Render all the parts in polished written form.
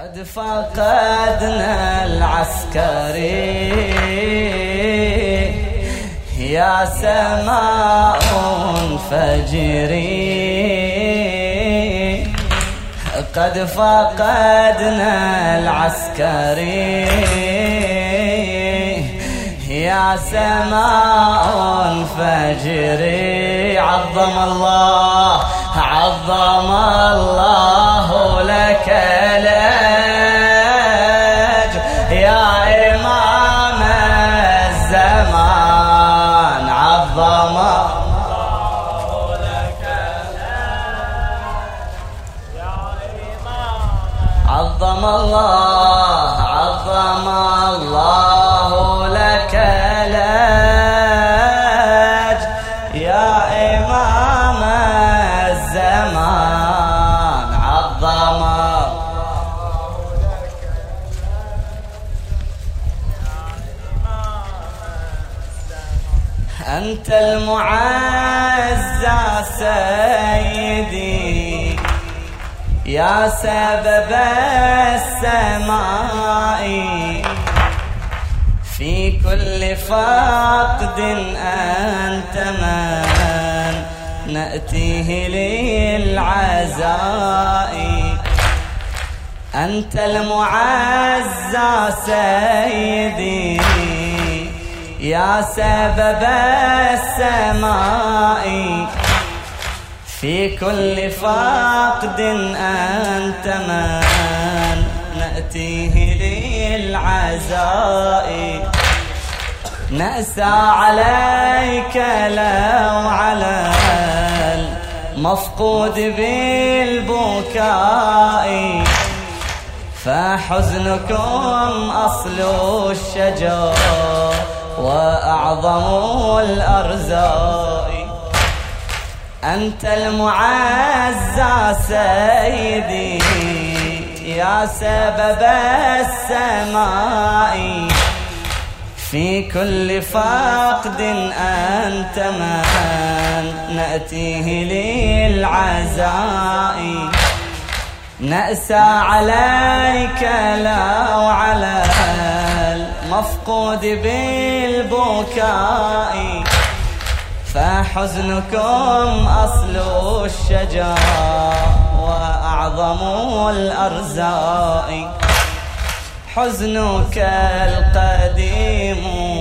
قد فقدنا العسكري يا سماء انفجري. قد فقدنا العسكري يا سماء انفجري. عظم الله لك الأجر يا إمام الزمان. عظم الله لك الأجر يا إمام. عظم الله لك الأجر يا إمام الزمان. عظم أنت المعزى سيدي يا سبب السماء. في كل فقد أنت من نأتيه للعزاء. أنت المعزى سيدي يا سبب السماء. في كل فقد أنت من نأتيه للعزاء. نأسى عليك لو على المفقود بالبكاء. فحزنكم أصل الشجر وأعظم الأرزاق. أنت المعزى سيدي يا سبب السماء. في كل فقد أنت من نأتيه للعزاء. نأسى عليك لو على المفقود بالبكاء. فحزنكم أصل الشجر وأعظم الأرزاق. حزنك القديم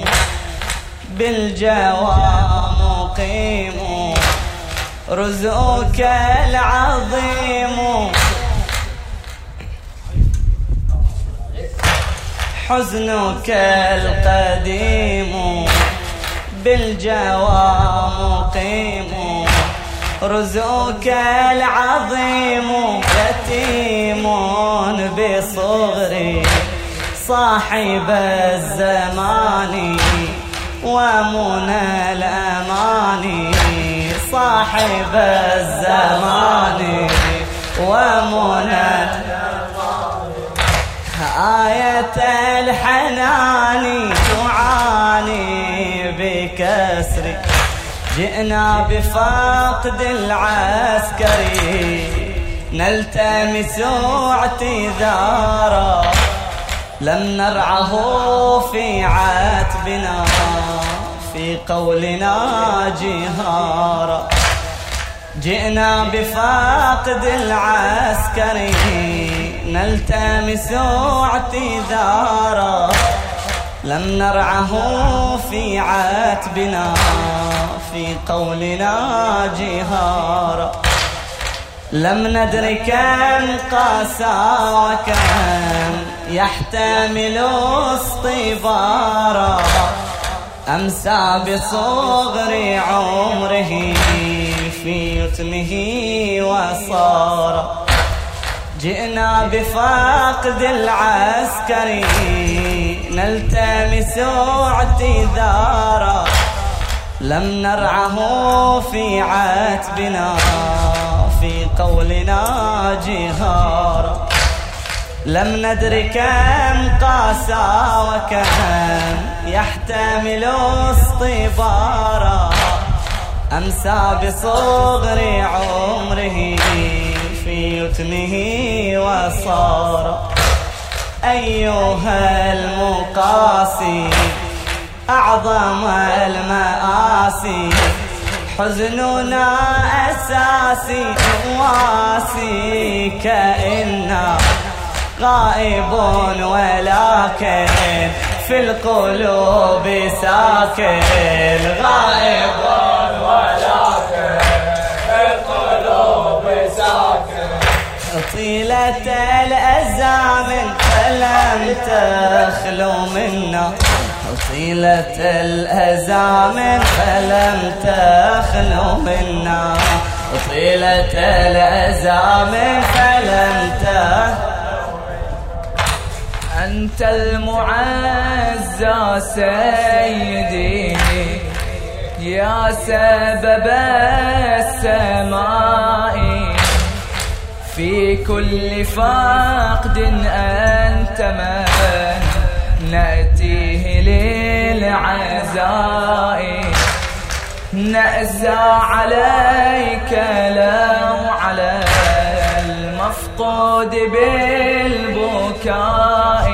بالجوى مقيم. رزقك العظيم حزنك القديم بالجوى مقيم. رزقك العظيم يتيم بصغري صاحب الزمان ومنى الأمان. صاحب الزمان ومنى آية الحنان تعاني بكسر. جئنا بفقد العسكري نلتمس اعتذارا. لم نرعه في عتبنا في قولنا جهارا. جئنا بفقد العسكري نلتمس اعتذارا. لم نرعه في عتبنا في قولنا جهارا. لم ندر كم قاسى وكم يحتمل اصطبارا. أمسى بصغر عمره في يتمه وصار. جئنا بفقد العسكري نلتمس اعتذارا. لم نرعه في عتبنا في قولنا جهارا. لم ندر كم قاسى وكم يحتمل اصطبارا. أمسى بصغر عمره في يتمه وصار. أيها المقاسي أعظم المآسي حزننا أساسي واسي كأننا غائب ولكن في القلوب ساكن غائب ولكن في القلوب ساكن طيلة الأزام فلم تخلو منا طيلة الأزام فلم تخلو منا طيلة الأزام فلم تخلو. أنت المعزى سيدي يا سبب السماء في كل فقد أنت من نأتيه للعزاء نأزى عليك لو على المفقود بالبكاء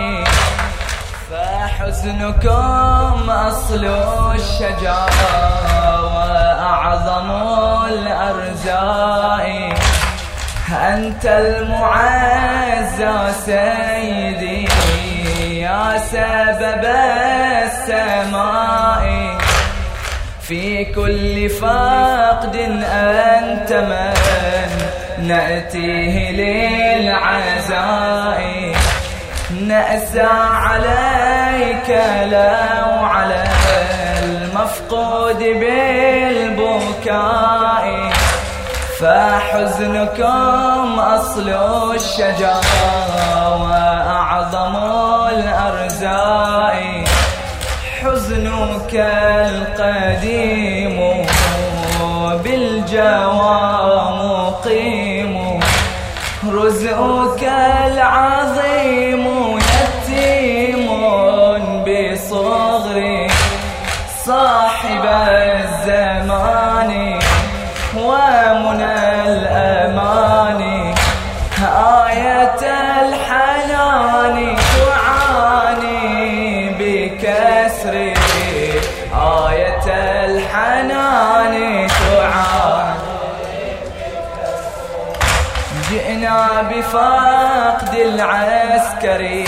فحزنكم أصل الشجاع وأعظم الأرزاء أنت المعزى سيدي يا سبب السماء في كل فقد أنت من نأتيه للعزاء نأسى عليك لو على المفقود بالبكاء فحزنكم أصل الشجاع وأعظم الأرزاء حزنك القديم بالجوى مقيم رزقك العظيم يتيم بصغري صاحب الزمان ومنى الأمان آية الحنان تعاني بكسر آية الحنان تعاني جئنا بفقد العسكري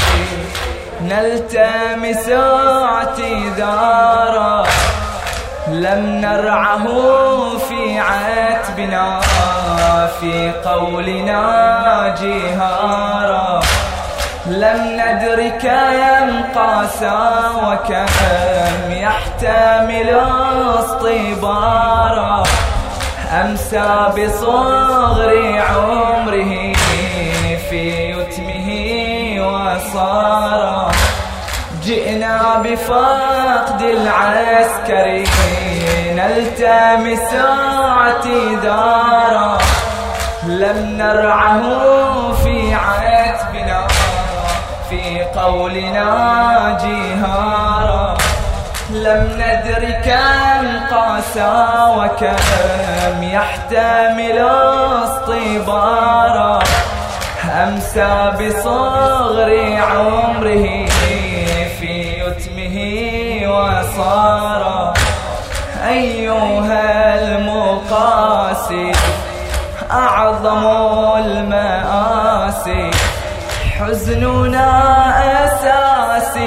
نلتمس اعتذارا لم نرعه في عتبنا في قولنا جهارا لم ندر كم قاسى وكم يحتمل اصطبارا أمسى بصغر عمره في يتمه وصارا جئنا بفقد العسكري نلتمس اعتذارا لم نرعه في عتبنا في قولنا جهارا لم ندر كم قاسى وكم يحتمل اصطبارا أمسى بصغر عمره في يتمه وصارا أيها المقاسي أعظم المآسي حزننا أساسي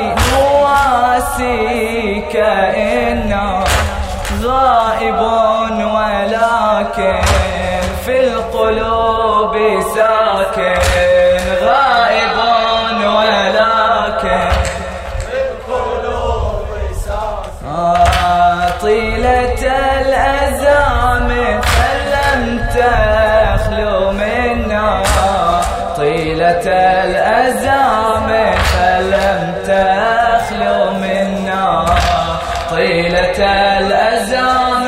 نواسي كأننا غائب ولكن في القلوب ساكن غائب ولكن في القلوب ساكن طيلة الأزام فلم تخلو منا طيلة الأزام فلم تخلو منا طيلة الأزام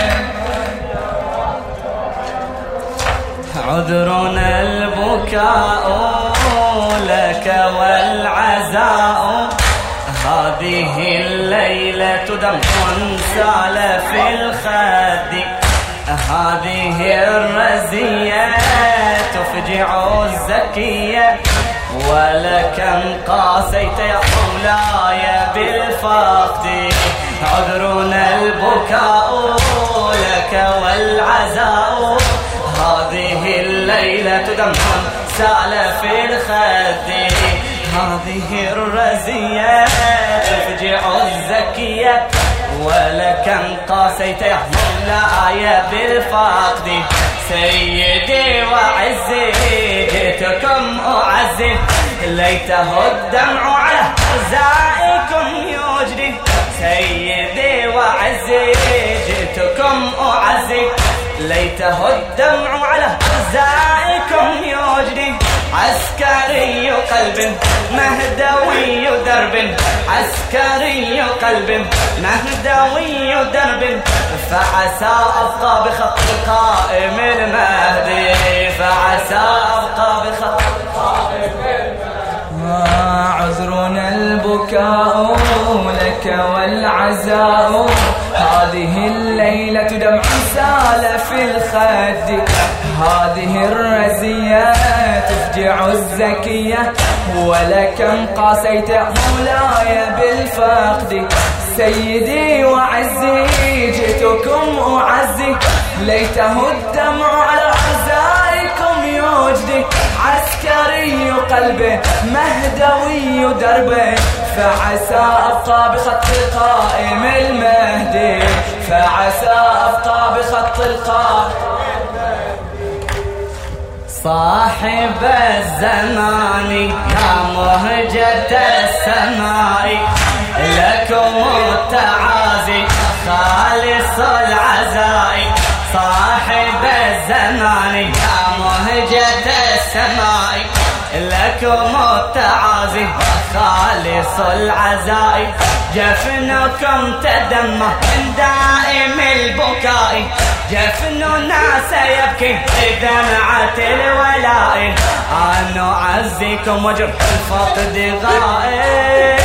عذرنا البكاء لك والعزاء هذه الليلة دمع سال في الخد هذه الرزية تفجع الزكية ولكم قاسيت يا مولاي بالفقد عذرنا البكاء لك والعزاء هذه الليلة دمع سال في الخد هذه الرزية تفجع الزكية ولكم قاسيت يا مولاي بالفقد سيدي وعزي جئتكم أعزي ليته الدمع على أعزائكم يجري سيدي وعزي جئتكم أعزي ليته الدمع على أعزائكم يجري عسكري قلب مهدوي درب عسكري قلب مهدوي درب فعسى أبقى بخط القائم المهدي فعسى أبقى بخط القائم المهدي عذرنا البكاء لك والعزاء هذه الليلة دمع سال في الخد هذه الرزية تفجع الزكية ولكم قاسيت مولاي بالفقد سيدي وعزي جئتكم أعزي ليته الدمع على أعزائكم يجدي عسكري قلبه مهدوي دربه فعسى أبقى بخط القائم المهدي فعسى أبقى بخط القائم صاحب الزمان يا مهجة السماء لكم التعازي خالص العزاء صاحب الزمان يا مهجة السماء لكم التعازي خالص العزاء جفنكم تدمى من دائم البكاء جفننا سيبكي بدمعة الولاء أن أعزيكم وجرح الفقد غائب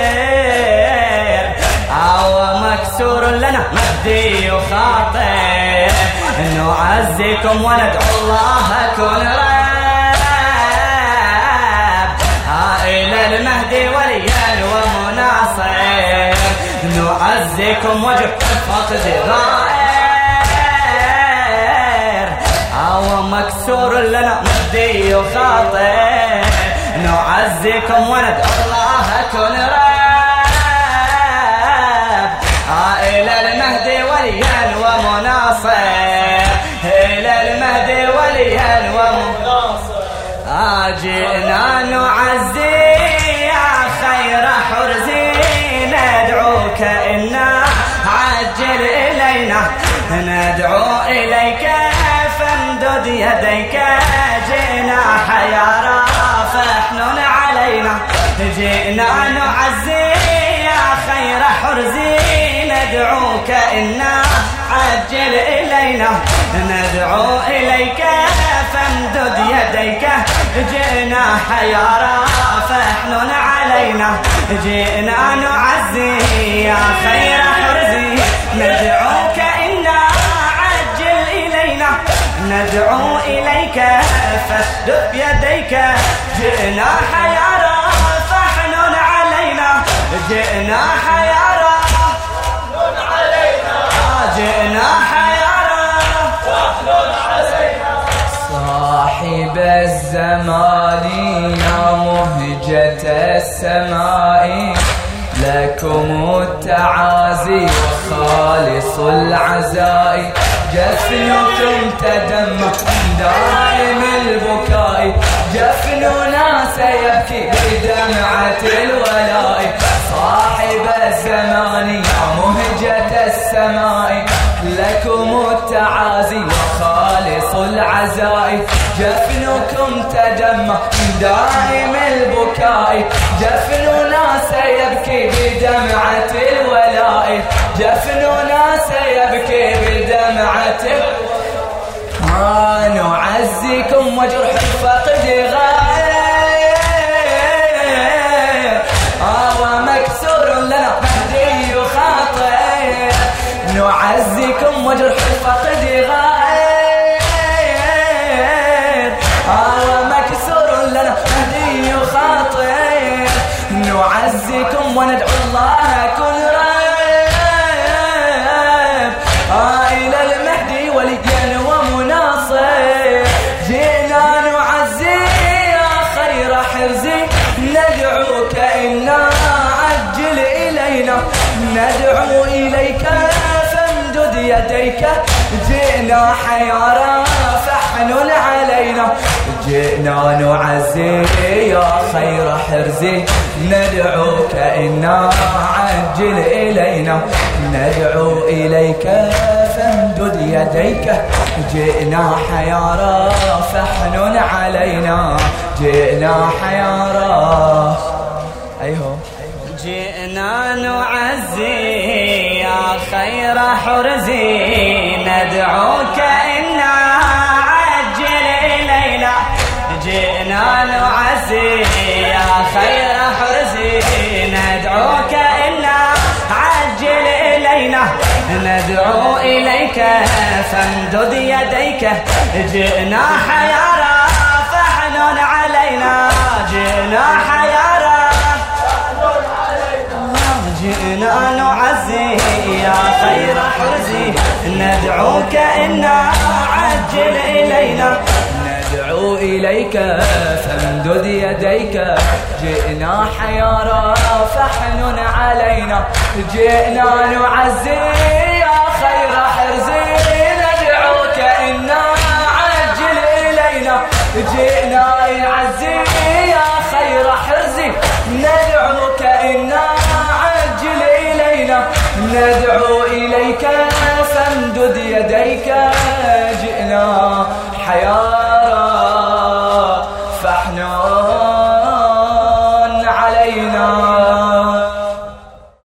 أو مكسور لنا مهدي خاطئ نعزيكم وندعو الله كن رب إلى المهدي وليا ومناصر نعزيكم وجرح الفقد غائب أو مكسور لنا مهدي خاطئ نعزيكم وندعو الله كن رب إلى المهدي وليا ومناصر إلى المهدي وليا ومناصر جئنا نعزي يا خير حرزي ندعوك إنا عجل إلينا ندعو إليك فامدد يديك جئنا حيارى فاحنن علينا جئنا نعزي يا خير حرزي ندعوك إنا عجل إلينا ندعو إليك فامدد يديك جئنا حيارى فاحنن علينا جئنا نعزي يا خير حرزي ندعوك إنا عجل إلينا ندعو إليك فاسدد يديك جئنا حيارى فاحنن علينا جئنا حيارى فاحنن علينا جئنا حيارى فاحنن علينا صاحب الزمان يا مهجة السماء لكم التعازي وخالص العزاء جفنكم تدمع دائم البكاء جفننا سيبكي بدمعة الولاء صاحب الزمان يا مهجة السماء لكم التعازي وخالص العزاء جفنكم تدمع دائم البكاء جفننا سيبكي بدمعة الولاء جفننا سيبكي بدمعة نعزيكم وجرح الفقد غايب ومكسور لنا مهدي خاطئ نعزيكم وجرح الفقد غايب حرزي ندعوك إنا عجل إلينا ندعو إليك فامدد يديك جئنا حيارى فاحنن علينا جئنا نعزي يا خير حرزي ندعوك إنا عجل إلينا ندعو إليك فامدد يديك جئنا حيارى فاحنن علينا جئنا حيارى أيهو جئنا نعزي يا خير حرزي ندعوك إنا عجل إلينا جئنا نعزي يا خير حرزي ندعوك إنا عجل إلينا ندعو إليك فامدد يديك جئنا حيارى فاحنن علينا جئنا حيارى جئنا نعزي يا خير حرزي ندعوك إنا عجل إلينا ندعو إليك فامدد يديك جئنا حيارى فاحنن علينا جئنا نعزي يا خير حرزي ندعوك إنا عجل إلينا جئنا